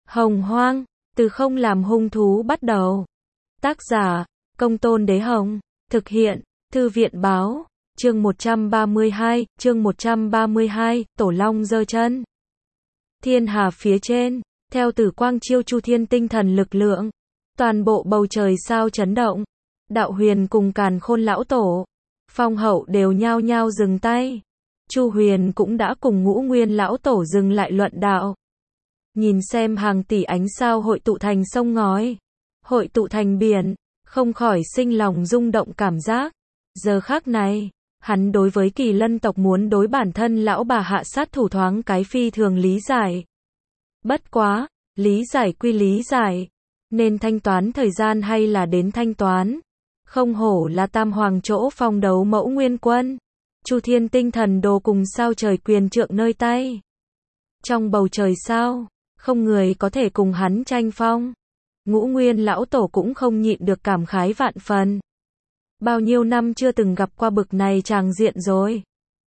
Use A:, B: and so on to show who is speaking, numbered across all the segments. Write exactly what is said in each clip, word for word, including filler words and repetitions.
A: Hồng Hoang, từ không làm hung thú bắt đầu. Tác giả, Công Tôn Đế Hồng. Thực hiện, Thư viện Báo. Chương một trăm ba mươi hai, chương một trăm ba mươi hai, Tổ Long giơ chân. Thiên hà phía trên, theo Tử Quang chiêu Chu Thiên tinh thần lực lượng, toàn bộ bầu trời sao chấn động. Đạo Huyền cùng Càn Khôn lão tổ, Phong Hậu đều nhao nhao dừng tay. Chu Huyền cũng đã cùng Ngũ Nguyên lão tổ dừng lại luận đạo. Nhìn xem hàng tỷ ánh sao hội tụ thành sông ngói, hội tụ thành biển, không khỏi sinh lòng rung động cảm giác. Giờ khắc này, hắn đối với Kỳ Lân tộc muốn đối bản thân lão bà hạ sát thủ thoáng cái phi thường lý giải. Bất quá, lý giải quy lý giải, nên thanh toán thời gian hay là đến thanh toán. Không hổ là tam hoàng chỗ phong đấu mẫu nguyên quân. Chu Thiên tinh thần đồ cùng sao trời quyền trượng nơi tay. Trong bầu trời sao, không người có thể cùng hắn tranh phong. Ngũ Nguyên lão tổ cũng không nhịn được cảm khái vạn phần. Bao nhiêu năm chưa từng gặp qua bực này tràng diện rồi.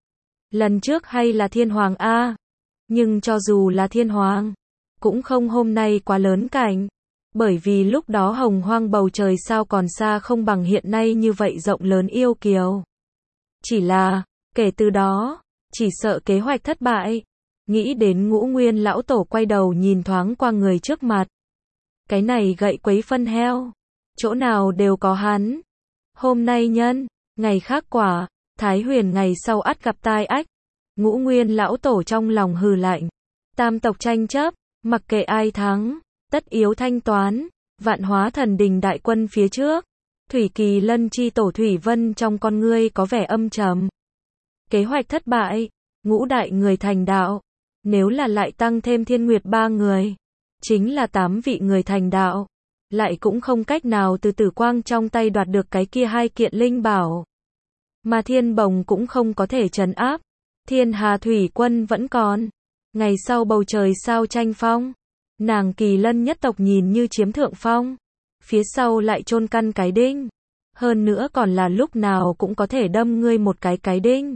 A: Lần trước hay là thiên hoàng A. Nhưng cho dù là thiên hoàng, cũng không hôm nay quá lớn cảnh. Bởi vì lúc đó hồng hoang bầu trời sao còn xa không bằng hiện nay như vậy rộng lớn yêu kiều. Chỉ là, kể từ đó, chỉ sợ kế hoạch thất bại. Nghĩ đến Ngũ Nguyên lão tổ quay đầu nhìn thoáng qua người trước mặt. Cái này gậy quấy phân heo, chỗ nào đều có hắn. Hôm nay nhân, ngày khác quả, Thái Huyền ngày sau ắt gặp tai ách. Ngũ Nguyên lão tổ trong lòng hừ lạnh. Tam tộc tranh chấp, mặc kệ ai thắng, tất yếu thanh toán. Vạn Hóa Thần Đình đại quân phía trước, Thủy Kỳ Lân chi tổ Thủy Vân trong con ngươi có vẻ âm trầm. Kế hoạch thất bại, ngũ đại người thành đạo, nếu là lại tăng thêm Thiên Nguyệt ba người, chính là tám vị người thành đạo, lại cũng không cách nào từ Tử Quang trong tay đoạt được cái kia hai kiện linh bảo. Mà Thiên Bồng cũng không có thể trấn áp, Thiên Hà Thủy Quân vẫn còn. Ngày sau bầu trời sao tranh phong, nàng Kỳ Lân nhất tộc nhìn như chiếm thượng phong, phía sau lại chôn căn cái đinh, hơn nữa còn là lúc nào cũng có thể đâm ngươi một cái cái đinh.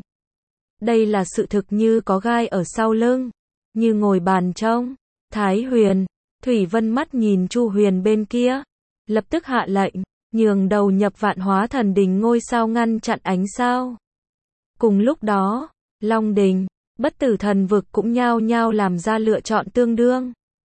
A: Đây là sự thực như có gai ở sau lưng, như ngồi bàn trông. Thái Huyền, Thủy Vân mắt nhìn Chu Huyền bên kia, lập tức hạ lệnh, nhường đầu nhập Vạn Hóa Thần Đình ngôi sao ngăn chặn ánh sao. Cùng lúc đó, Long Đình, Bất Tử Thần Vực cũng nhao nhao làm ra lựa chọn tương đương.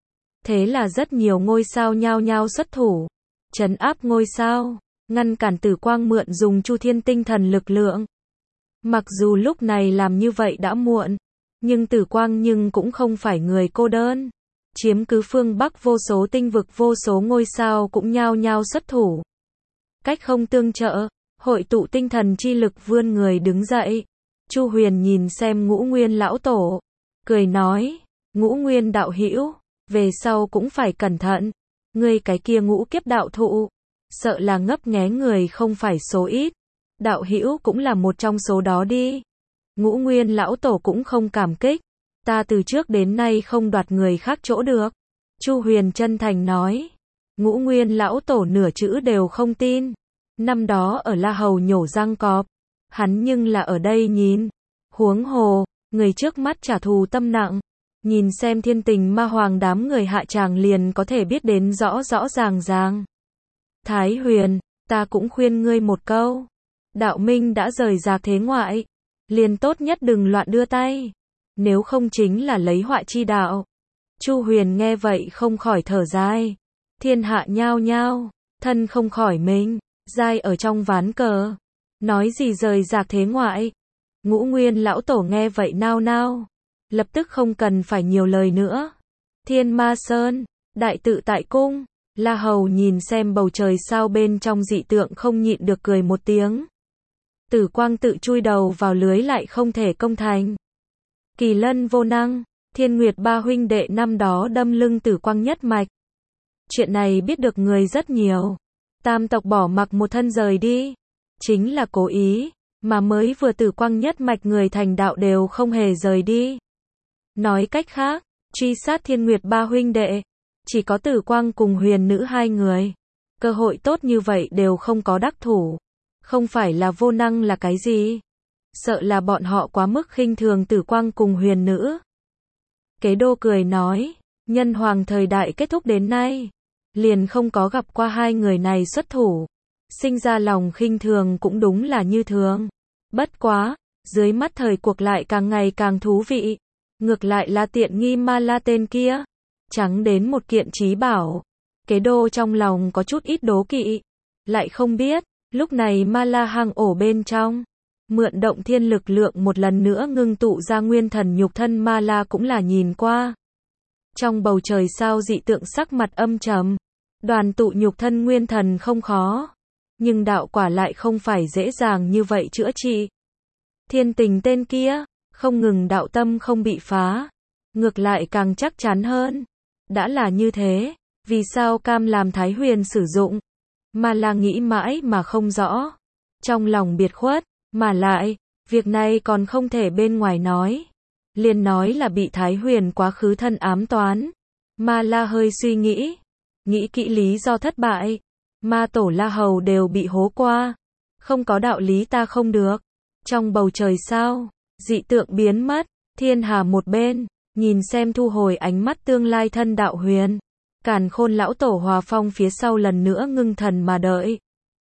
A: Thế là rất nhiều ngôi sao nhao nhao xuất thủ, trấn áp ngôi sao, ngăn cản Tử Quang mượn dùng Chu Thiên tinh thần lực lượng. Mặc dù lúc này làm như vậy đã muộn, nhưng Tử Quang nhưng cũng không phải người cô đơn. Chiếm cứ phương Bắc vô số tinh vực vô số ngôi sao cũng nhao nhao xuất thủ. Cách không tương trợ, hội tụ tinh thần chi lực vươn người đứng dậy. Chu Huyền nhìn xem Ngũ Nguyên lão tổ, cười nói, Ngũ Nguyên đạo hữu, về sau cũng phải cẩn thận. Ngươi cái kia ngũ kiếp đạo thụ, sợ là ngấp nghé người không phải số ít. Đạo hữu cũng là một trong số đó đi. Ngũ Nguyên lão tổ cũng không cảm kích. Ta từ trước đến nay không đoạt người khác chỗ được. Chu Huyền chân thành nói. Ngũ Nguyên lão tổ nửa chữ đều không tin. Năm đó ở La Hầu nhổ răng cọp, hắn nhưng là ở đây nhìn. Huống hồ, người trước mắt trả thù tâm nặng. Nhìn xem Thiên Tình Ma Hoàng đám người hạ tràng liền có thể biết đến rõ rõ ràng ràng. Thái Huyền, ta cũng khuyên ngươi một câu. Đạo minh đã rời rạc thế ngoại, liền tốt nhất đừng loạn đưa tay. Nếu không chính là lấy họa chi đạo. Chu Huyền nghe vậy không khỏi thở dài. Thiên hạ nhao nhao, thân không khỏi mình, dai ở trong ván cờ. Nói gì rời rạc thế ngoại. Ngũ Nguyên lão tổ nghe vậy nao nao, lập tức không cần phải nhiều lời nữa. Thiên Ma Sơn, Đại Tự Tại Cung, La Hầu nhìn xem bầu trời sao bên trong dị tượng không nhịn được cười một tiếng. Tử Quang tự chui đầu vào lưới lại không thể công thành. Kỳ Lân vô năng, Thiên Nguyệt ba huynh đệ năm đó đâm lưng Tử Quang nhất mạch. Chuyện này biết được người rất nhiều. Tam tộc bỏ mặc một thân rời đi, chính là cố ý, mà mới vừa Tử Quang nhất mạch người thành đạo đều không hề rời đi. Nói cách khác, truy sát Thiên Nguyệt ba huynh đệ, chỉ có Tử Quang cùng Huyền nữ hai người. Cơ hội tốt như vậy đều không có đắc thủ. Không phải là vô năng là cái gì? Sợ là bọn họ quá mức khinh thường Tử Quang cùng Huyền nữ. Kế Đô cười nói, Nhân hoàng thời đại kết thúc đến nay, liền không có gặp qua hai người này xuất thủ. Sinh ra lòng khinh thường cũng đúng là như thường. Bất quá, dưới mắt thời cuộc lại càng ngày càng thú vị. Ngược lại là tiện nghi Ma La tên kia. Trắng đến một kiện trí bảo. Kế đô trong lòng có chút ít đố kỵ. Lại không biết, lúc này Ma La hang ổ bên trong. Mượn động thiên lực lượng một lần nữa ngưng tụ ra nguyên thần nhục thân Ma La cũng là nhìn qua. Trong bầu trời sao dị tượng sắc mặt âm trầm. Đoàn tụ nhục thân nguyên thần không khó. Nhưng đạo quả lại không phải dễ dàng như vậy chữa trị. Thiên Tình tên kia, không ngừng đạo tâm không bị phá. Ngược lại càng chắc chắn hơn. Đã là như thế, vì sao cam làm Thái Huyền sử dụng? Mà là nghĩ mãi mà không rõ. Trong lòng biệt khuất, mà lại, việc này còn không thể bên ngoài nói. Liền nói là bị Thái Huyền quá khứ thân ám toán. Ma La hơi suy nghĩ. Nghĩ kỹ lý do thất bại. Ma tổ La Hầu đều bị hố qua. Không có đạo lý ta không được. Trong bầu trời sao, dị tượng biến mất. Thiên Hà một bên, nhìn xem thu hồi ánh mắt tương lai thân đạo huyền. Càn Khôn lão tổ Hòa Phong phía sau lần nữa ngưng thần mà đợi.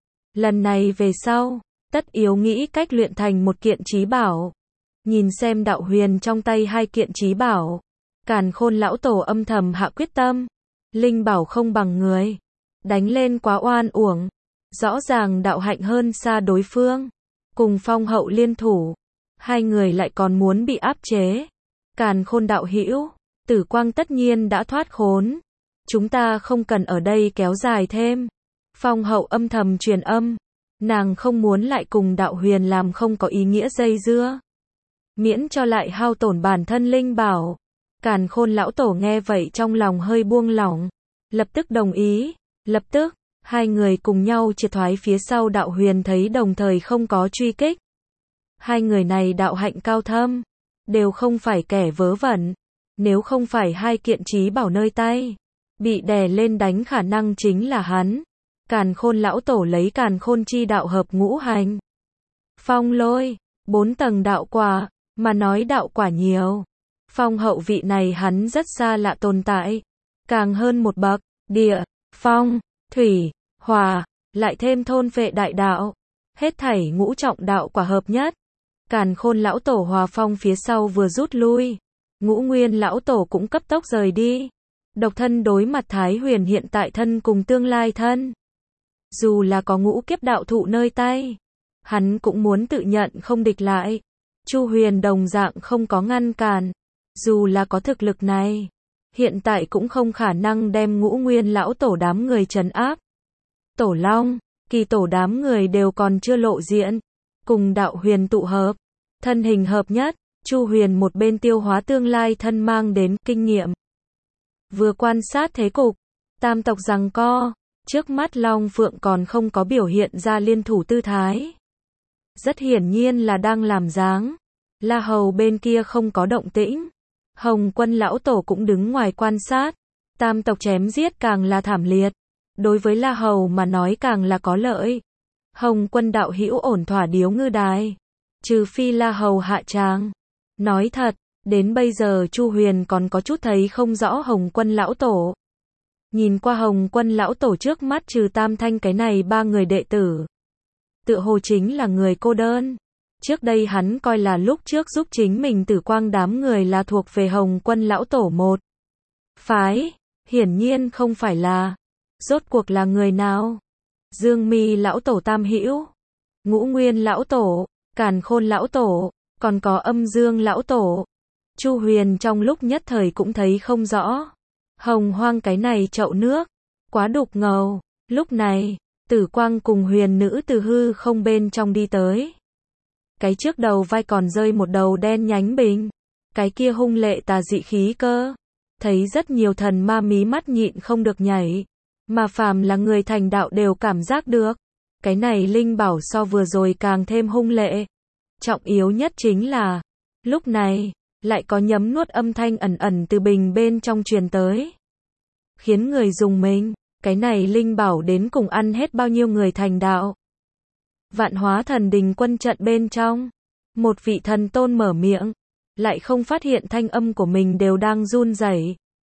A: Lần này về sau, tất yếu nghĩ cách luyện thành một kiện trí bảo. Nhìn xem đạo huyền trong tay hai kiện trí bảo. Càn Khôn lão tổ âm thầm hạ quyết tâm. Linh bảo không bằng người. Đánh lên quá oan uổng. Rõ ràng đạo hạnh hơn xa đối phương. Cùng Phong hậu liên thủ. Hai người lại còn muốn bị áp chế. Càn Khôn đạo hữu, Tử Quang tất nhiên đã thoát khốn. Chúng ta không cần ở đây kéo dài thêm. Phong hậu âm thầm truyền âm. Nàng không muốn lại cùng đạo huyền làm không có ý nghĩa dây dưa. Miễn cho lại hao tổn bản thân linh bảo. Càn Khôn lão tổ nghe vậy trong lòng hơi buông lỏng. Lập tức đồng ý. Lập tức, hai người cùng nhau triệt thoái phía sau đạo huyền thấy đồng thời không có truy kích. Hai người này đạo hạnh cao thâm. Đều không phải kẻ vớ vẩn. Nếu không phải hai kiện trí bảo nơi tay. Bị đè lên đánh khả năng chính là hắn. Càn Khôn lão tổ lấy Càn Khôn chi đạo hợp ngũ hành. Phong lôi, bốn tầng đạo quả, mà nói đạo quả nhiều. Phong hậu vị này hắn rất xa lạ tồn tại. Càng hơn một bậc, địa, phong, thủy, hỏa, lại thêm thôn phệ đại đạo. Hết thảy ngũ trọng đạo quả hợp nhất. Càn Khôn lão tổ Hòa Phong phía sau vừa rút lui. Ngũ Nguyên lão tổ cũng cấp tốc rời đi. Độc thân đối mặt Thái Huyền hiện tại thân cùng tương lai thân. Dù là có ngũ kiếp đạo thụ nơi tay, hắn cũng muốn tự nhận không địch lại. Chu Huyền đồng dạng không có ngăn cản. Dù là có thực lực này, hiện tại cũng không khả năng đem Ngũ Nguyên lão tổ đám người trấn áp. Tổ Long, Kỳ tổ đám người đều còn chưa lộ diện. Cùng đạo huyền tụ hợp, thân hình hợp nhất, Chu Huyền một bên tiêu hóa tương lai thân mang đến kinh nghiệm. Vừa quan sát thế cục, tam tộc giằng co, trước mắt Long Phượng còn không có biểu hiện ra liên thủ tư thái. Rất hiển nhiên là đang làm dáng. La Hầu bên kia không có động tĩnh. Hồng Quân lão tổ cũng đứng ngoài quan sát. Tam tộc chém giết càng là thảm liệt. Đối với La Hầu mà nói càng là có lợi. Hồng Quân đạo hữu ổn thỏa điếu ngư đài. Trừ phi La Hầu hạ tràng. Nói thật, đến bây giờ Chu Huyền còn có chút thấy không rõ Hồng Quân lão tổ. Nhìn qua Hồng Quân lão tổ trước mắt trừ Tam Thanh cái này ba người đệ tử. Tựa hồ chính là người cô đơn. Trước đây hắn coi là lúc trước giúp chính mình Tử Quang đám người là thuộc về Hồng Quân lão tổ một phái. Hiển nhiên không phải là. Rốt cuộc là người nào? Dương Mi lão tổ Tam Hữu, Ngũ Nguyên lão tổ, Càn Khôn lão tổ, còn có Âm Dương lão tổ. Chu Huyền trong lúc nhất thời cũng thấy không rõ. Hồng Hoang cái này chậu nước, quá đục ngầu. Lúc này, Tử Quang cùng huyền nữ từ hư không bên trong đi tới. Cái trước đầu vai còn rơi một đầu đen nhánh bình. Cái kia hung lệ tà dị khí cơ. Thấy rất nhiều thần ma mí mắt nhịn không được nhảy. Mà phàm là người thành đạo đều cảm giác được. Cái này linh bảo so vừa rồi càng thêm hung lệ. Trọng yếu nhất chính là, lúc này, lại có nhấm nuốt âm thanh ẩn ẩn từ bình bên trong truyền tới. Khiến người dùng mình, cái này linh bảo đến cùng ăn hết bao nhiêu người thành đạo. Vạn Hóa Thần Đình quân trận bên trong, một vị thần tôn mở miệng, lại không phát hiện thanh âm của mình đều đang run rẩy.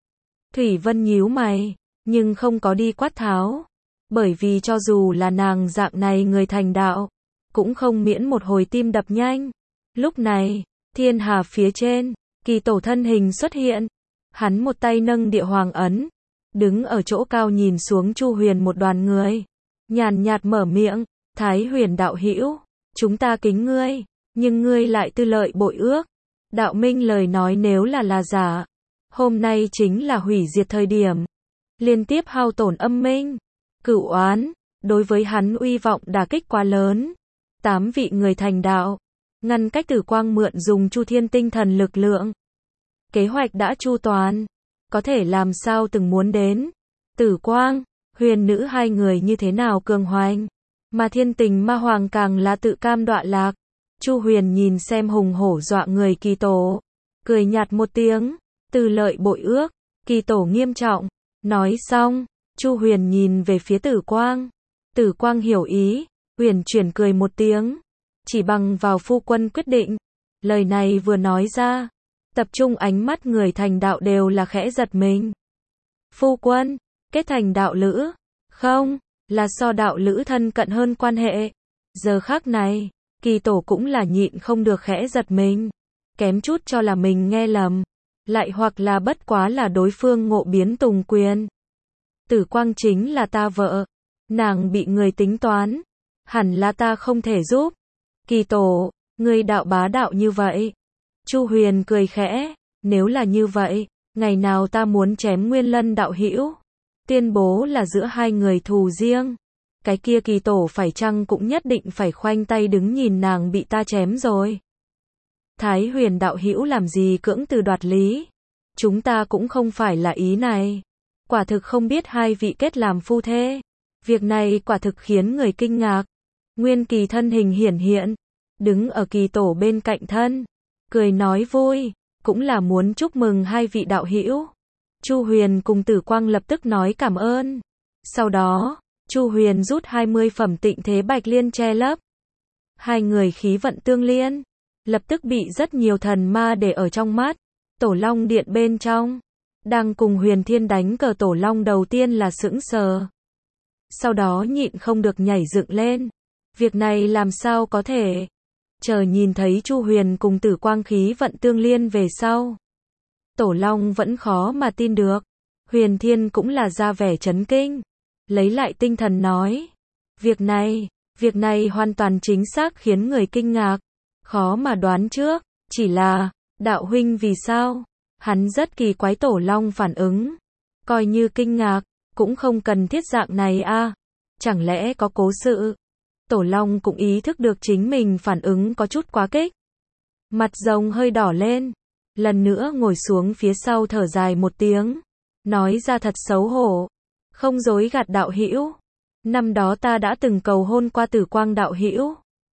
A: Thủy Vân nhíu mày, nhưng không có đi quát tháo. Bởi vì cho dù là nàng dạng này người thành đạo, cũng không miễn một hồi tim đập nhanh. Lúc này, thiên hà phía trên, Kỳ Tổ thân hình xuất hiện. Hắn một tay nâng địa hoàng ấn, đứng ở chỗ cao nhìn xuống Chu Huyền một đoàn người. Nhàn nhạt mở miệng, Thái Huyền đạo hữu, chúng ta kính ngươi, nhưng ngươi lại tư lợi bội ước. Đạo minh lời nói nếu là là giả, hôm nay chính là hủy diệt thời điểm. Liên tiếp hao tổn âm minh, cửu oán, đối với hắn uy vọng đả kích quá lớn. Tám vị người thành đạo, ngăn cách Tử Quang mượn dùng Chu Thiên tinh thần lực lượng. Kế hoạch đã chu toàn, có thể làm sao từng muốn đến. Tử Quang, Huyền nữ hai người như thế nào cường hoành, mà Thiên Tình Ma Hoàng càng là tự cam đọa lạc. Chu Huyền nhìn xem hùng hổ dọa người Kỳ Tổ, cười nhạt một tiếng, từ lợi bội ước. Kỳ Tổ nghiêm trọng, nói xong, Chu Huyền nhìn về phía Tử Quang. Tử Quang hiểu ý, huyền chuyển cười một tiếng, chỉ bằng vào phu quân quyết định. Lời này vừa nói ra, tập trung ánh mắt người thành đạo đều là khẽ giật mình. Phu quân, kết thành đạo lữ, không, là so đạo lữ thân cận hơn quan hệ. Giờ khắc này, Kỳ Tổ cũng là nhịn không được khẽ giật mình, kém chút cho là mình nghe lầm, lại hoặc là bất quá là đối phương ngộ biến tùng quyền. Tử Quang chính là ta vợ, nàng bị người tính toán, hẳn là ta không thể giúp. Kỳ Tổ, ngươi đạo bá đạo như vậy. Chu Huyền cười khẽ, nếu là như vậy, ngày nào ta muốn chém Nguyên Lân đạo hữu, tuyên bố là giữa hai người thù riêng. Cái kia Kỳ Tổ phải chăng cũng nhất định phải khoanh tay đứng nhìn nàng bị ta chém rồi. Thái Huyền đạo hữu làm gì cưỡng từ đoạt lý, chúng ta cũng không phải là ý này. Quả thực không biết hai vị kết làm phu thê. Việc này quả thực khiến người kinh ngạc. Nguyên Kỳ thân hình hiển hiện, đứng ở Kỳ Tổ bên cạnh thân, cười nói vui, cũng là muốn chúc mừng hai vị đạo hữu. Chu Huyền cùng Tử Quang lập tức nói cảm ơn. Sau đó, Chu Huyền rút hai mươi phẩm Tịnh Thế Bạch Liên che lấp. Hai người khí vận tương liên, lập tức bị rất nhiều thần ma để ở trong mắt. Tổ Long Điện bên trong, đang cùng Huyền Thiên đánh cờ Tổ Long đầu tiên là sững sờ. Sau đó nhịn không được nhảy dựng lên. Việc này làm sao có thể? Chờ nhìn thấy Chu Huyền cùng Tử Quang khí vận tương liên về sau, Tổ Long vẫn khó mà tin được. Huyền Thiên cũng là ra vẻ chấn kinh, lấy lại tinh thần nói, việc này, việc này hoàn toàn chính xác khiến người kinh ngạc, khó mà đoán trước, chỉ là, đạo huynh vì sao? Hắn rất kỳ quái Tổ Long phản ứng, coi như kinh ngạc, cũng không cần thiết dạng này a, à. Chẳng lẽ có cố sự? Tổ Long cũng ý thức được chính mình phản ứng có chút quá kích. Mặt rồng hơi đỏ lên, lần nữa ngồi xuống phía sau thở dài một tiếng, nói ra thật xấu hổ, không dối gạt đạo hữu. Năm đó ta đã từng cầu hôn qua Tử Quang đạo hữu.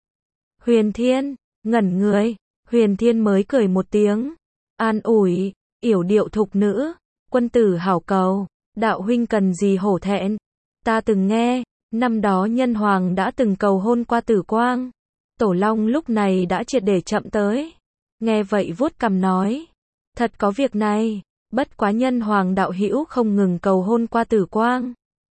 A: Huyền Thiên, ngẩn người, Huyền Thiên mới cười một tiếng, an ủi, yểu điệu thục nữ, quân tử hảo cầu, đạo huynh cần gì hổ thẹn. Ta từng nghe, năm đó Nhân Hoàng đã từng cầu hôn qua Tử Quang. Tổ Long lúc này đã triệt để chậm tới. Nghe vậy vuốt cằm nói, thật có việc này, bất quá Nhân Hoàng đạo hữu không ngừng cầu hôn qua Tử Quang,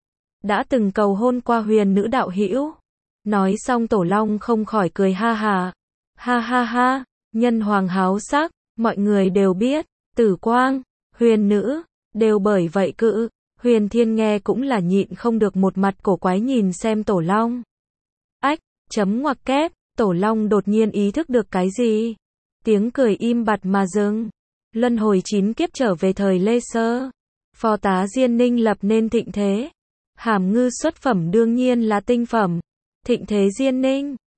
A: đã từng cầu hôn qua Huyền nữ đạo hữu. Nói xong Tổ Long không khỏi cười ha ha. Ha ha ha, Nhân Hoàng háo sắc, mọi người đều biết, Tử Quang, Huyền nữ, đều bởi vậy cự. Huyền Thiên nghe cũng là nhịn không được một mặt cổ quái nhìn xem Tổ Long. Ách, chấm ngoặc kép, Tổ Long đột nhiên ý thức được cái gì? Tiếng cười im bặt mà dừng. Luân hồi chín kiếp trở về thời Lê Sơ. Phó tá Diên Ninh lập nên thịnh thế. Hàm ngư xuất phẩm đương nhiên là tinh phẩm. Thịnh thế Diên Ninh,